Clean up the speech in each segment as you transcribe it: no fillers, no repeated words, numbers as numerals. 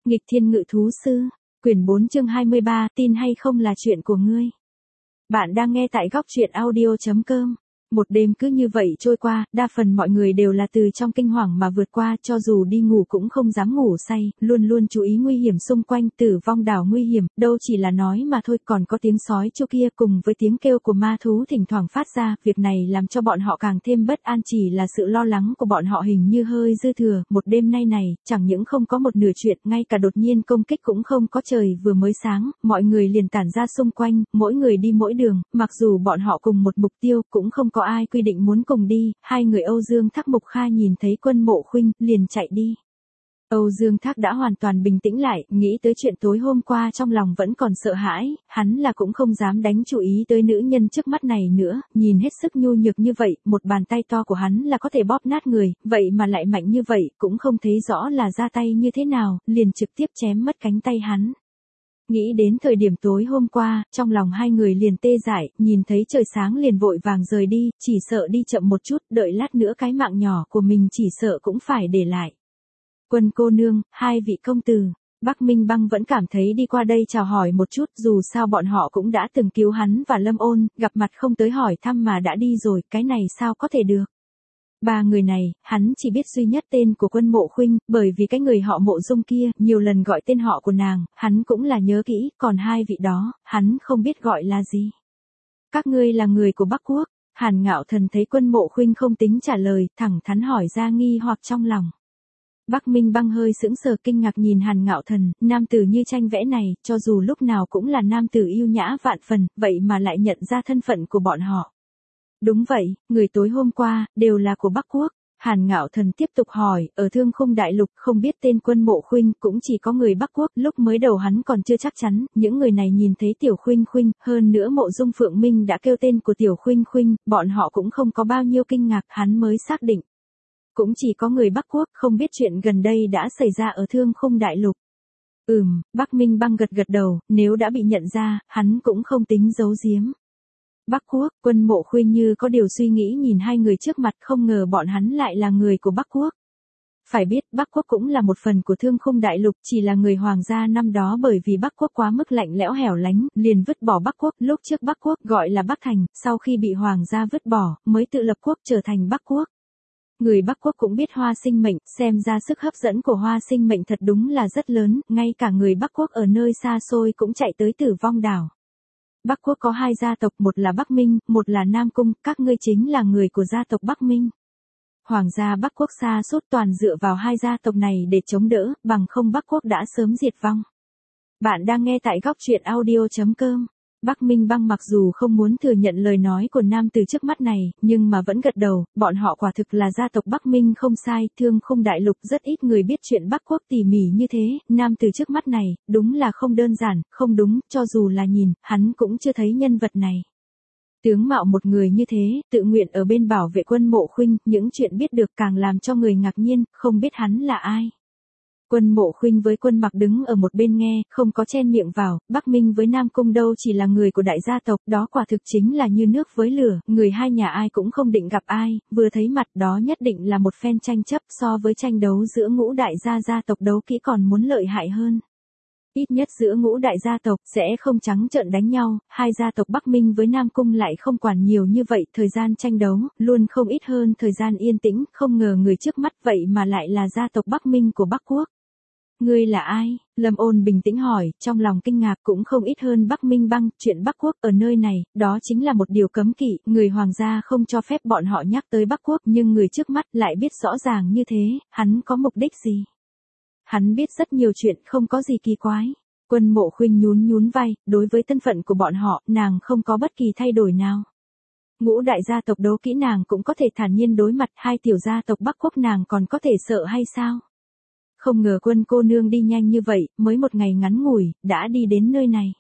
Nghịch thiên ngự thú sư, quyển 4 chương 23, tin hay không là chuyện của ngươi. Bạn đang nghe tại góc truyện audio.com. Một đêm cứ như vậy trôi qua, đa phần mọi người đều là từ trong kinh hoàng mà vượt qua, cho dù đi ngủ cũng không dám ngủ say, luôn luôn chú ý nguy hiểm xung quanh, Tử Vong đảo nguy hiểm, đâu chỉ là nói mà thôi, còn có tiếng sói chu kia cùng với tiếng kêu của ma thú thỉnh thoảng phát ra, việc này làm cho bọn họ càng thêm bất an, chỉ là sự lo lắng của bọn họ hình như hơi dư thừa, một đêm nay này, chẳng những không có một nửa chuyện, ngay cả đột nhiên công kích cũng không có, trời vừa mới sáng, mọi người liền tản ra xung quanh, mỗi người đi mỗi đường, mặc dù bọn họ cùng một mục tiêu, cũng không có ai quy định muốn cùng đi, hai người Âu Dương Thác Mục Kha nhìn thấy Quân Mộ Khuynh, liền chạy đi. Âu Dương Thác đã hoàn toàn bình tĩnh lại, nghĩ tới chuyện tối hôm qua trong lòng vẫn còn sợ hãi, hắn là cũng không dám đánh chú ý tới nữ nhân trước mắt này nữa, nhìn hết sức nhu nhược như vậy, một bàn tay to của hắn là có thể bóp nát người, vậy mà lại mạnh như vậy, cũng không thấy rõ là ra tay như thế nào, liền trực tiếp chém mất cánh tay hắn. Nghĩ đến thời điểm tối hôm qua, trong lòng hai người liền tê dại, nhìn thấy trời sáng liền vội vàng rời đi, chỉ sợ đi chậm một chút, đợi lát nữa cái mạng nhỏ của mình chỉ sợ cũng phải để lại. Quân cô nương, hai vị công tử, Bắc Minh Băng vẫn cảm thấy đi qua đây chào hỏi một chút, dù sao bọn họ cũng đã từng cứu hắn và Lâm Ôn, gặp mặt không tới hỏi thăm mà đã đi rồi, cái này sao có thể được. Ba người này, hắn chỉ biết duy nhất tên của Quân Mộ Khuynh, bởi vì cái người họ Mộ Dung kia, nhiều lần gọi tên họ của nàng, hắn cũng là nhớ kỹ, còn hai vị đó, hắn không biết gọi là gì. Các ngươi là người của Bắc Quốc, Hàn Ngạo Thần thấy Quân Mộ Khuynh không tính trả lời, thẳng thắn hỏi ra nghi hoặc trong lòng. Bắc Minh Băng hơi sững sờ kinh ngạc nhìn Hàn Ngạo Thần, nam tử như tranh vẽ này, cho dù lúc nào cũng là nam tử yêu nhã vạn phần, vậy mà lại nhận ra thân phận của bọn họ. Đúng vậy, người tối hôm qua, đều là của Bắc Quốc. Hàn Ngạo Thần tiếp tục hỏi, ở Thương Khung Đại Lục không biết tên Quân Mộ Khuynh, cũng chỉ có người Bắc Quốc, lúc mới đầu hắn còn chưa chắc chắn, những người này nhìn thấy Tiểu Khuynh Khuynh, hơn nữa Mộ Dung Phượng Minh đã kêu tên của Tiểu Khuynh Khuynh, bọn họ cũng không có bao nhiêu kinh ngạc, hắn mới xác định. Cũng chỉ có người Bắc Quốc, không biết chuyện gần đây đã xảy ra ở Thương Khung Đại Lục. Bắc Minh Băng gật gật đầu, nếu đã bị nhận ra, hắn cũng không tính giấu giếm. Bắc Quốc, Quân Mộ Khuynh như có điều suy nghĩ nhìn hai người trước mặt, không ngờ bọn hắn lại là người của Bắc Quốc. Phải biết, Bắc Quốc cũng là một phần của Thương Khung Đại Lục, chỉ là người hoàng gia năm đó bởi vì Bắc Quốc quá mức lạnh lẽo hẻo lánh, liền vứt bỏ Bắc Quốc, lúc trước Bắc Quốc gọi là Bắc Thành, sau khi bị hoàng gia vứt bỏ, mới tự lập quốc trở thành Bắc Quốc. Người Bắc Quốc cũng biết Hoa Sinh Mệnh, xem ra sức hấp dẫn của Hoa Sinh Mệnh thật đúng là rất lớn, ngay cả người Bắc Quốc ở nơi xa xôi cũng chạy tới Tử Vong đảo. Bắc Quốc có hai gia tộc, một là Bắc Minh, một là Nam Cung, các ngươi chính là người của gia tộc Bắc Minh. Hoàng gia Bắc Quốc sa sút toàn dựa vào hai gia tộc này để chống đỡ, bằng không Bắc Quốc đã sớm diệt vong. Bạn đang nghe tại góc truyện audio.com. Bắc Minh Băng mặc dù không muốn thừa nhận lời nói của nam từ trước mắt này, nhưng mà vẫn gật đầu, bọn họ quả thực là gia tộc Bắc Minh không sai, Thương Khung Đại Lục rất ít người biết chuyện Bắc Quốc tỉ mỉ như thế, nam từ trước mắt này, đúng là không đơn giản, không đúng, cho dù là nhìn, hắn cũng chưa thấy nhân vật này. Tướng mạo một người như thế, tự nguyện ở bên bảo vệ Quân Mộ Khuynh, những chuyện biết được càng làm cho người ngạc nhiên, không biết hắn là ai. Quân Mộ Khuynh với Quân Mặc đứng ở một bên nghe, không có chen miệng vào, Bắc Minh với Nam Cung đâu chỉ là người của đại gia tộc, đó quả thực chính là như nước với lửa, người hai nhà ai cũng không định gặp ai, vừa thấy mặt đó nhất định là một phen tranh chấp, so với tranh đấu giữa ngũ đại gia tộc đấu kỹ còn muốn lợi hại hơn. Ít nhất giữa ngũ đại gia tộc sẽ không trắng trợn đánh nhau, hai gia tộc Bắc Minh với Nam Cung lại không quản nhiều như vậy, thời gian tranh đấu, luôn không ít hơn thời gian yên tĩnh, không ngờ người trước mắt vậy mà lại là gia tộc Bắc Minh của Bắc Quốc. Ngươi là ai? Lâm Ôn bình tĩnh hỏi, trong lòng kinh ngạc cũng không ít hơn Bắc Minh Băng, chuyện Bắc Quốc ở nơi này, đó chính là một điều cấm kỵ, người hoàng gia không cho phép bọn họ nhắc tới Bắc Quốc, nhưng người trước mắt lại biết rõ ràng như thế, hắn có mục đích gì? Hắn biết rất nhiều chuyện, không có gì kỳ quái. Quân Mộ Khuynh nhún vai, đối với thân phận của bọn họ, nàng không có bất kỳ thay đổi nào. Ngũ đại gia tộc đấu kỹ nàng cũng có thể thản nhiên đối mặt, hai tiểu gia tộc Bắc Quốc nàng còn có thể sợ hay sao? Không ngờ Quân cô nương đi nhanh như vậy, mới một ngày ngắn ngủi, đã đi đến nơi này.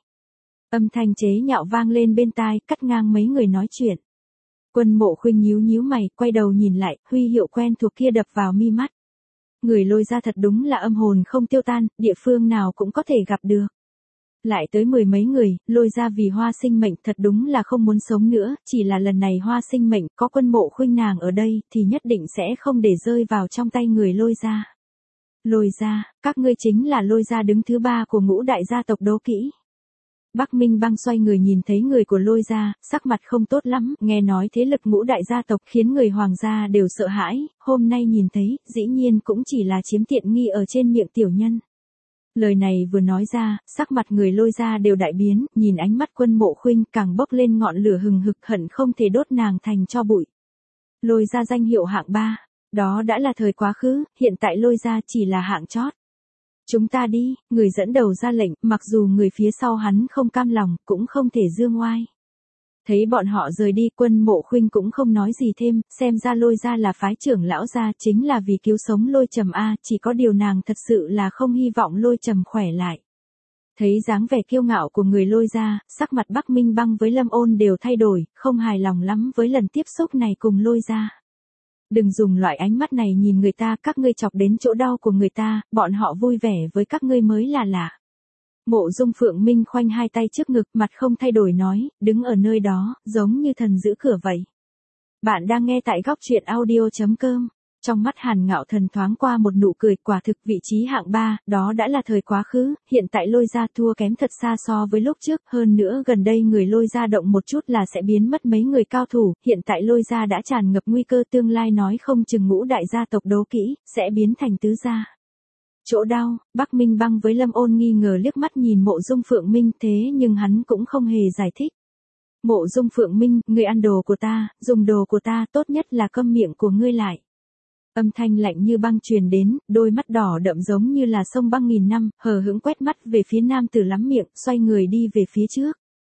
Âm thanh chế nhạo vang lên bên tai, cắt ngang mấy người nói chuyện. Quân Mộ Khuynh nhíu mày, quay đầu nhìn lại, huy hiệu quen thuộc kia đập vào mi mắt. Người Lôi gia thật đúng là âm hồn không tiêu tan, địa phương nào cũng có thể gặp được. Lại tới mười mấy người, Lôi gia vì Hoa Sinh Mệnh thật đúng là không muốn sống nữa, chỉ là lần này Hoa Sinh Mệnh có Quân Mộ Khuynh nàng ở đây, thì nhất định sẽ không để rơi vào trong tay người Lôi gia. Lôi gia, các ngươi chính là Lôi gia đứng thứ 3 của ngũ đại gia tộc đố kỹ. Bắc Minh Băng xoay người nhìn thấy người của Lôi gia, sắc mặt không tốt lắm, nghe nói thế lực ngũ đại gia tộc khiến người hoàng gia đều sợ hãi, hôm nay nhìn thấy, dĩ nhiên cũng chỉ là chiếm tiện nghi ở trên miệng tiểu nhân. Lời này vừa nói ra, sắc mặt người Lôi gia đều đại biến, nhìn ánh mắt Quân Mộ Khuynh càng bốc lên ngọn lửa hừng hực hận không thể đốt nàng thành tro bụi. Lôi gia danh hiệu hạng 3, đó đã là thời quá khứ, hiện tại Lôi gia chỉ là hạng chót. Chúng ta đi, người dẫn đầu ra lệnh, mặc dù người phía sau hắn không cam lòng, cũng không thể dương oai. Thấy bọn họ rời đi, Quân Mộ Khuynh cũng không nói gì thêm, xem ra Lôi gia là phái trưởng lão gia chính là vì cứu sống Lôi Trầm a, chỉ có điều nàng thật sự là không hy vọng Lôi Trầm khỏe lại. Thấy dáng vẻ kiêu ngạo của người Lôi gia, sắc mặt Bắc Minh Băng với Lâm Ôn đều thay đổi, không hài lòng lắm với lần tiếp xúc này cùng Lôi gia. Đừng dùng loại ánh mắt này nhìn người ta, các ngươi chọc đến chỗ đau của người ta, bọn họ vui vẻ với các ngươi mới là lạ. Mộ Dung Phượng Minh khoanh hai tay trước ngực, mặt không thay đổi nói, đứng ở nơi đó, giống như thần giữ cửa vậy. Bạn đang nghe tại góc truyện audio.com. Trong mắt Hàn Ngạo Thần thoáng qua một nụ cười, quả thực vị trí hạng 3, đó đã là thời quá khứ, hiện tại Lôi gia thua kém thật xa so với lúc trước, hơn nữa gần đây người Lôi gia động một chút là sẽ biến mất mấy người cao thủ, hiện tại Lôi gia đã tràn ngập nguy cơ, tương lai nói không chừng ngũ đại gia tộc đố kỹ, sẽ biến thành tứ gia. Chỗ đau, Bắc Minh Băng với Lâm Ôn nghi ngờ liếc mắt nhìn Mộ Dung Phượng Minh, thế nhưng hắn cũng không hề giải thích. Mộ Dung Phượng Minh, ngươi ăn đồ của ta, dùng đồ của ta, tốt nhất là câm miệng của ngươi lại. Âm thanh lạnh như băng truyền đến, đôi mắt đỏ đậm giống như là sông băng nghìn năm, hờ hững quét mắt về phía nam tử lắm miệng, xoay người đi về phía trước.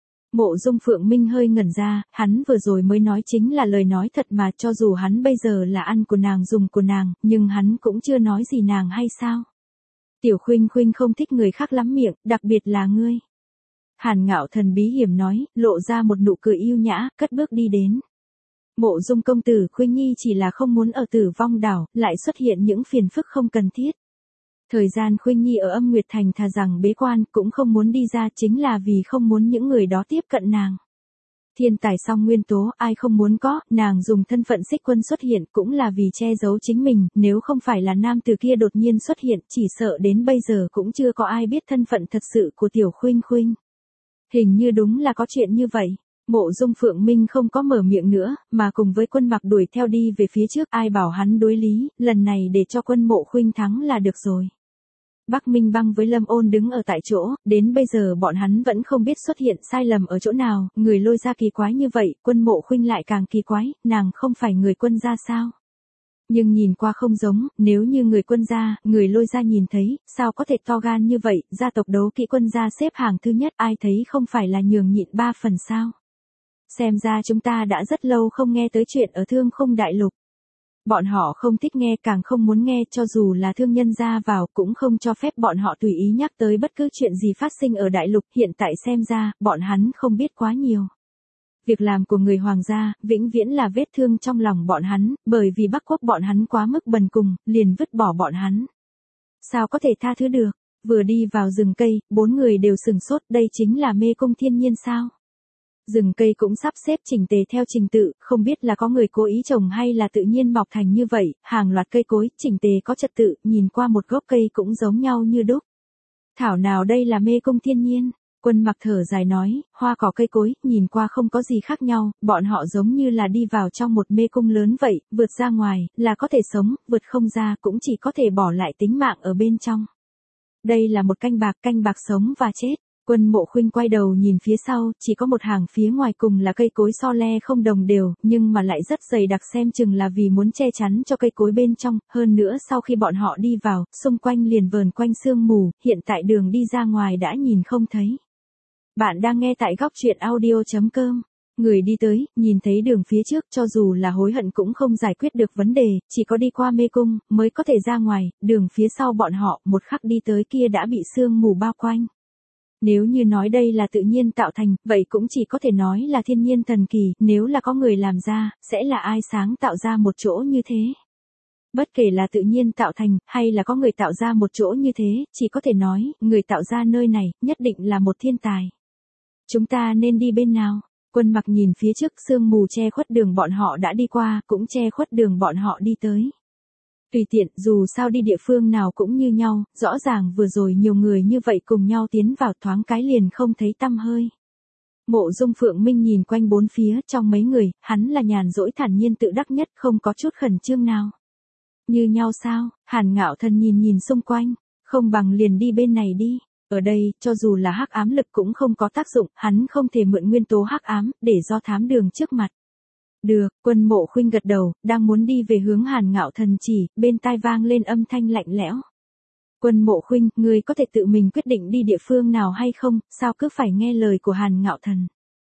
Mộ Dung Phượng Minh hơi ngẩn ra, hắn vừa rồi mới nói chính là lời nói thật mà, cho dù hắn bây giờ là ăn của nàng dùng của nàng, nhưng hắn cũng chưa nói gì nàng hay sao. Tiểu Khuynh Khuynh không thích người khác lắm miệng, đặc biệt là ngươi. Hàn Ngạo Thần bí hiểm nói, lộ ra một nụ cười yêu nhã, cất bước đi đến. Mộ Dung công tử, Khuynh Nhi chỉ là không muốn ở Tử Vong đảo, lại xuất hiện những phiền phức không cần thiết. Thời gian Khuynh Nhi ở Âm Nguyệt Thành thà rằng bế quan, cũng không muốn đi ra, chính là vì không muốn những người đó tiếp cận nàng. Thiên tài song nguyên tố, ai không muốn có, nàng dùng thân phận Xích Quân xuất hiện cũng là vì che giấu chính mình, nếu không phải là nam tử kia đột nhiên xuất hiện, chỉ sợ đến bây giờ cũng chưa có ai biết thân phận thật sự của Tiểu Khuynh Khuynh. Hình như đúng là có chuyện như vậy. Mộ Dung Phượng Minh không có mở miệng nữa, mà cùng với Quân Mặc đuổi theo đi về phía trước, ai bảo hắn đối lý, lần này để cho Quân Mộ Khuynh thắng là được rồi. Bắc Minh Băng với Lâm Ôn đứng ở tại chỗ, đến bây giờ bọn hắn vẫn không biết xuất hiện sai lầm ở chỗ nào, người Lôi gia kỳ quái như vậy, Quân Mộ Khuynh lại càng kỳ quái, nàng không phải người Quân gia sao? Nhưng nhìn qua không giống, nếu như người Quân gia, người Lôi gia nhìn thấy, sao có thể to gan như vậy, gia tộc đấu kỵ Quân gia xếp hàng thứ nhất, ai thấy không phải là nhường nhịn 3 phần sao? Xem ra chúng ta đã rất lâu không nghe tới chuyện ở Thương Khung Đại Lục. Bọn họ không thích nghe, càng không muốn nghe, cho dù là thương nhân ra vào cũng không cho phép bọn họ tùy ý nhắc tới bất cứ chuyện gì phát sinh ở Đại Lục, hiện tại xem ra, bọn hắn không biết quá nhiều. Việc làm của người hoàng gia, vĩnh viễn là vết thương trong lòng bọn hắn, bởi vì Bắc Quốc bọn hắn quá mức bần cùng, liền vứt bỏ bọn hắn. Sao có thể tha thứ được, vừa đi vào rừng cây, 4 người đều sừng sốt, đây chính là mê cung thiên nhiên sao? Rừng cây cũng sắp xếp chỉnh tề theo trình tự, không biết là có người cố ý trồng hay là tự nhiên mọc thành như vậy, hàng loạt cây cối, chỉnh tề có trật tự, nhìn qua một gốc cây cũng giống nhau như đúc. Thảo nào đây là mê cung thiên nhiên, Quân Mặc thở dài nói, hoa cỏ cây cối, nhìn qua không có gì khác nhau, bọn họ giống như là đi vào trong một mê cung lớn vậy, vượt ra ngoài, là có thể sống, vượt không ra cũng chỉ có thể bỏ lại tính mạng ở bên trong. Đây là một canh bạc sống và chết. Quân Mộ Khuynh quay đầu nhìn phía sau, chỉ có một hàng phía ngoài cùng là cây cối so le không đồng đều, nhưng mà lại rất dày đặc, xem chừng là vì muốn che chắn cho cây cối bên trong, hơn nữa sau khi bọn họ đi vào, xung quanh liền vờn quanh sương mù, hiện tại đường đi ra ngoài đã nhìn không thấy. Bạn đang nghe tại góc truyện audio.com. Người đi tới, nhìn thấy đường phía trước, cho dù là hối hận cũng không giải quyết được vấn đề, chỉ có đi qua mê cung, mới có thể ra ngoài, đường phía sau bọn họ, một khắc đi tới kia đã bị sương mù bao quanh. Nếu như nói đây là tự nhiên tạo thành, vậy cũng chỉ có thể nói là thiên nhiên thần kỳ, nếu là có người làm ra, sẽ là ai sáng tạo ra một chỗ như thế. Bất kể là tự nhiên tạo thành, hay là có người tạo ra một chỗ như thế, chỉ có thể nói, người tạo ra nơi này, nhất định là một thiên tài. Chúng ta nên đi bên nào? Quân Mặc nhìn phía trước, sương mù che khuất đường bọn họ đã đi qua, cũng che khuất đường bọn họ đi tới. Tùy tiện, dù sao đi địa phương nào cũng như nhau, rõ ràng vừa rồi nhiều người như vậy cùng nhau tiến vào thoáng cái liền không thấy tăm hơi. Mộ Dung Phượng Minh nhìn quanh bốn phía, trong mấy người, hắn là nhàn rỗi thản nhiên tự đắc nhất, không có chút khẩn trương nào. Như nhau sao? Hàn Ngạo Thần nhìn xung quanh, không bằng liền đi bên này đi. Ở đây, cho dù là hắc ám lực cũng không có tác dụng, hắn không thể mượn nguyên tố hắc ám, để do thám đường trước mặt. Được, Quân Mộ Khuynh gật đầu, đang muốn đi về hướng Hàn Ngạo Thần chỉ, bên tai vang lên âm thanh lạnh lẽo. Quân Mộ Khuynh, ngươi có thể tự mình quyết định đi địa phương nào hay không, sao cứ phải nghe lời của Hàn Ngạo Thần?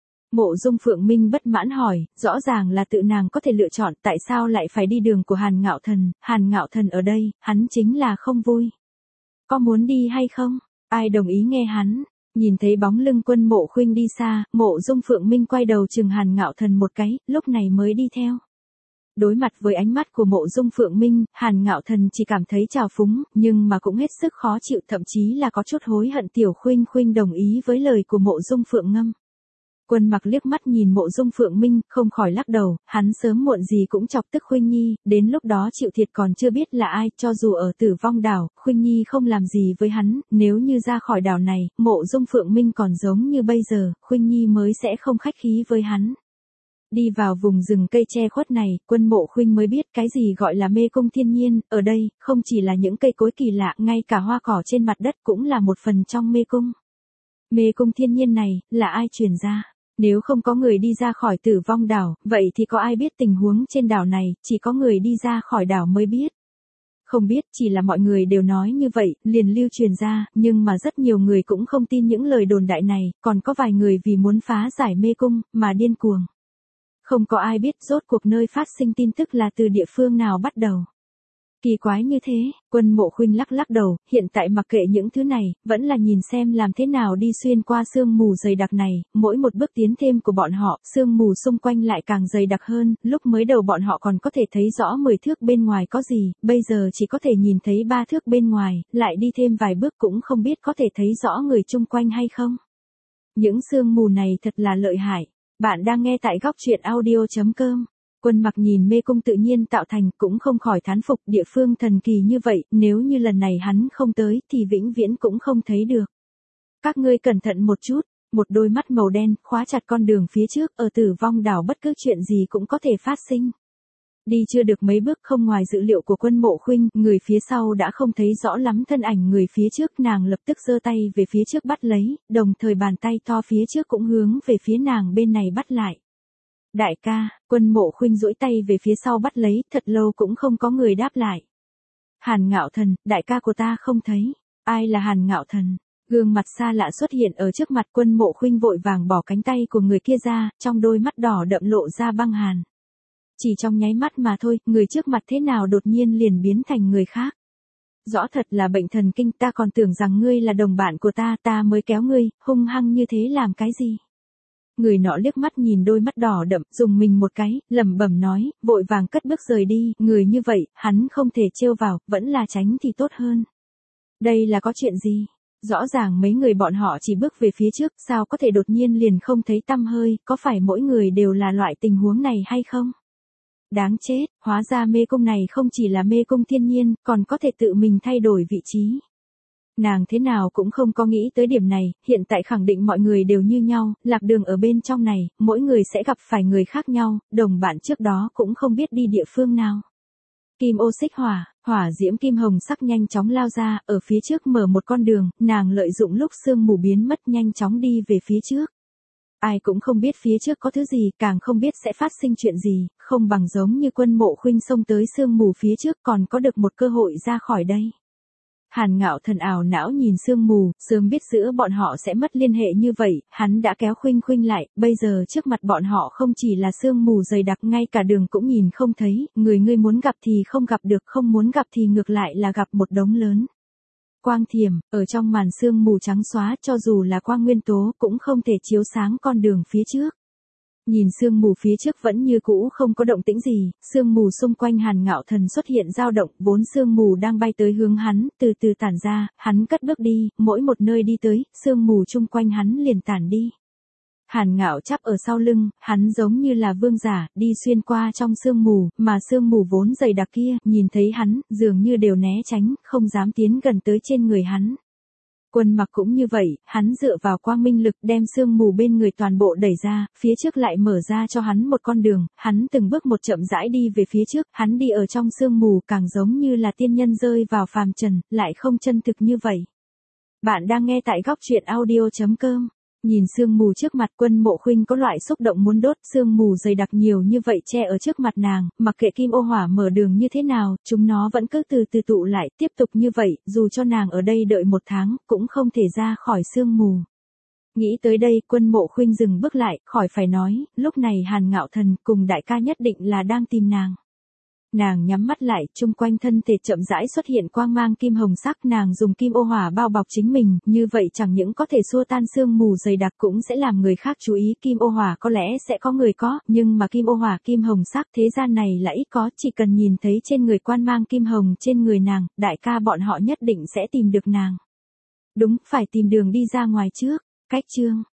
Mộ Dung Phượng Minh bất mãn hỏi, rõ ràng là tự nàng có thể lựa chọn, tại sao lại phải đi đường của Hàn Ngạo Thần ở đây, hắn chính là không vui. Có muốn đi hay không? Ai đồng ý nghe hắn? Nhìn thấy bóng lưng Quân Mộ Khuynh đi xa, Mộ Dung Phượng Minh quay đầu chừng Hàn Ngạo Thần một cái, lúc này mới đi theo. Đối mặt với ánh mắt của Mộ Dung Phượng Minh, Hàn Ngạo Thần chỉ cảm thấy trào phúng, nhưng mà cũng hết sức khó chịu, thậm chí là có chút hối hận. Tiểu Khuynh Khuynh đồng ý với lời của Mộ Dung Phượng Ngâm. Quân Mặc liếc mắt nhìn Mộ Dung Phượng Minh, không khỏi lắc đầu, hắn sớm muộn gì cũng chọc tức Khuynh Nhi, đến lúc đó chịu thiệt còn chưa biết là ai, cho dù ở Tử Vong đảo, Khuynh Nhi không làm gì với hắn, nếu như ra khỏi đảo này, Mộ Dung Phượng Minh còn giống như bây giờ, Khuynh Nhi mới sẽ không khách khí với hắn. Đi vào vùng rừng cây che khuất này, Quân Mộ Khuynh mới biết cái gì gọi là mê cung thiên nhiên, ở đây, không chỉ là những cây cối kỳ lạ, ngay cả hoa cỏ trên mặt đất cũng là một phần trong mê cung. Mê cung thiên nhiên này, là ai truyền ra? Nếu không có người đi ra khỏi Tử Vong đảo, vậy thì có ai biết tình huống trên đảo này, chỉ có người đi ra khỏi đảo mới biết. Không biết, chỉ là mọi người đều nói như vậy, liền lưu truyền ra, nhưng mà rất nhiều người cũng không tin những lời đồn đại này, còn có vài người vì muốn phá giải mê cung, mà điên cuồng. Không có ai biết rốt cuộc nơi phát sinh tin tức là từ địa phương nào bắt đầu. Kỳ quái như thế, Quân Mộ Khuynh lắc đầu, hiện tại mặc kệ những thứ này, vẫn là nhìn xem làm thế nào đi xuyên qua sương mù dày đặc này, mỗi một bước tiến thêm của bọn họ, sương mù xung quanh lại càng dày đặc hơn, lúc mới đầu bọn họ còn có thể thấy rõ 10 thước bên ngoài có gì, bây giờ chỉ có thể nhìn thấy 3 thước bên ngoài, lại đi thêm vài bước cũng không biết có thể thấy rõ người chung quanh hay không. Những sương mù này thật là lợi hại. Bạn đang nghe tại góc truyện audio.com. Quân Mặc nhìn mê cung tự nhiên tạo thành cũng không khỏi thán phục, địa phương thần kỳ như vậy, nếu như lần này hắn không tới thì vĩnh viễn cũng không thấy được. Các ngươi cẩn thận một chút, một đôi mắt màu đen khóa chặt con đường phía trước, ở Tử Vong đảo bất cứ chuyện gì cũng có thể phát sinh. Đi chưa được mấy bước không ngoài dự liệu của Quân Mộ Khuynh, người phía sau đã không thấy rõ lắm thân ảnh người phía trước, nàng lập tức giơ tay về phía trước bắt lấy, đồng thời bàn tay to phía trước cũng hướng về phía nàng bên này bắt lại. Đại ca, Quân Mộ Khuynh duỗi tay về phía sau bắt lấy, thật lâu cũng không có người đáp lại. Hàn Ngạo Thần, đại ca của ta không thấy. Ai là Hàn Ngạo Thần? Gương mặt xa lạ xuất hiện ở trước mặt. Quân Mộ Khuynh vội vàng bỏ cánh tay của người kia ra, trong đôi mắt đỏ đậm lộ ra băng hàn. Chỉ trong nháy mắt mà thôi, người trước mặt thế nào đột nhiên liền biến thành người khác. Rõ thật là bệnh thần kinh, ta còn tưởng rằng ngươi là đồng bạn của ta, ta mới kéo ngươi, hung hăng như thế làm cái gì? Người nọ liếc mắt nhìn đôi mắt đỏ đậm, dùng mình một cái, lẩm bẩm nói, vội vàng cất bước rời đi, người như vậy, hắn không thể trêu vào, vẫn là tránh thì tốt hơn. Đây là có chuyện gì? Rõ ràng mấy người bọn họ chỉ bước về phía trước, sao có thể đột nhiên liền không thấy tăm hơi, có phải mỗi người đều là loại tình huống này hay không? Đáng chết, hóa ra mê cung này không chỉ là mê cung thiên nhiên, còn có thể tự mình thay đổi vị trí. Nàng thế nào cũng không có nghĩ tới điểm này, hiện tại khẳng định mọi người đều như nhau, lạc đường ở bên trong này, mỗi người sẽ gặp phải người khác nhau, đồng bạn trước đó cũng không biết đi địa phương nào. Kim ô xích hỏa, hỏa diễm kim hồng sắc nhanh chóng lao ra, ở phía trước mở một con đường, nàng lợi dụng lúc sương mù biến mất nhanh chóng đi về phía trước. Ai cũng không biết phía trước có thứ gì, càng không biết sẽ phát sinh chuyện gì, không bằng giống như Quân Mộ Khuynh xông tới sương mù phía trước còn có được một cơ hội ra khỏi đây. Hàn Ngạo Thần ảo não nhìn sương mù, sớm biết giữa bọn họ sẽ mất liên hệ như vậy, hắn đã kéo Khuynh Khuynh lại, bây giờ trước mặt bọn họ không chỉ là sương mù dày đặc, ngay cả đường cũng nhìn không thấy, người ngươi muốn gặp thì không gặp được, không muốn gặp thì ngược lại là gặp một đống lớn. Quang thiểm, ở trong màn sương mù trắng xóa, cho dù là quang nguyên tố cũng không thể chiếu sáng con đường phía trước. Nhìn sương mù phía trước vẫn như cũ không có động tĩnh gì, sương mù xung quanh Hàn Ngạo Thần xuất hiện dao động, vốn sương mù đang bay tới hướng hắn, từ từ tản ra, hắn cất bước đi, mỗi một nơi đi tới, sương mù chung quanh hắn liền tản đi. Hàn Ngạo chắp ở sau lưng, hắn giống như là vương giả, đi xuyên qua trong sương mù, mà sương mù vốn dày đặc kia, nhìn thấy hắn, dường như đều né tránh, không dám tiến gần tới trên người hắn. Quân Mặc cũng như vậy, hắn dựa vào quang minh lực đem sương mù bên người toàn bộ đẩy ra, phía trước lại mở ra cho hắn một con đường, hắn từng bước một chậm rãi đi về phía trước, hắn đi ở trong sương mù càng giống như là tiên nhân rơi vào phàm trần, lại không chân thực như vậy. Bạn đang nghe tại góc truyện audio.com. Nhìn sương mù trước mặt Quân Mộ Khuynh có loại xúc động muốn đốt, sương mù dày đặc nhiều như vậy che ở trước mặt nàng, mặc kệ kim ô hỏa mở đường như thế nào, chúng nó vẫn cứ từ từ tụ lại, tiếp tục như vậy, dù cho nàng ở đây đợi 1 tháng, cũng không thể ra khỏi sương mù. Nghĩ tới đây, Quân Mộ Khuynh dừng bước lại, khỏi phải nói, lúc này Hàn Ngạo Thần cùng đại ca nhất định là đang tìm nàng. Nàng nhắm mắt lại, chung quanh thân thể chậm rãi xuất hiện quang mang kim hồng sắc, nàng dùng kim ô hỏa bao bọc chính mình, như vậy chẳng những có thể xua tan sương mù dày đặc cũng sẽ làm người khác chú ý, kim ô hỏa có lẽ sẽ có người có, nhưng mà kim ô hỏa kim hồng sắc thế gian này là ít có, chỉ cần nhìn thấy trên người quan mang kim hồng trên người nàng, đại ca bọn họ nhất định sẽ tìm được nàng. Đúng, phải tìm đường đi ra ngoài trước. Cách chương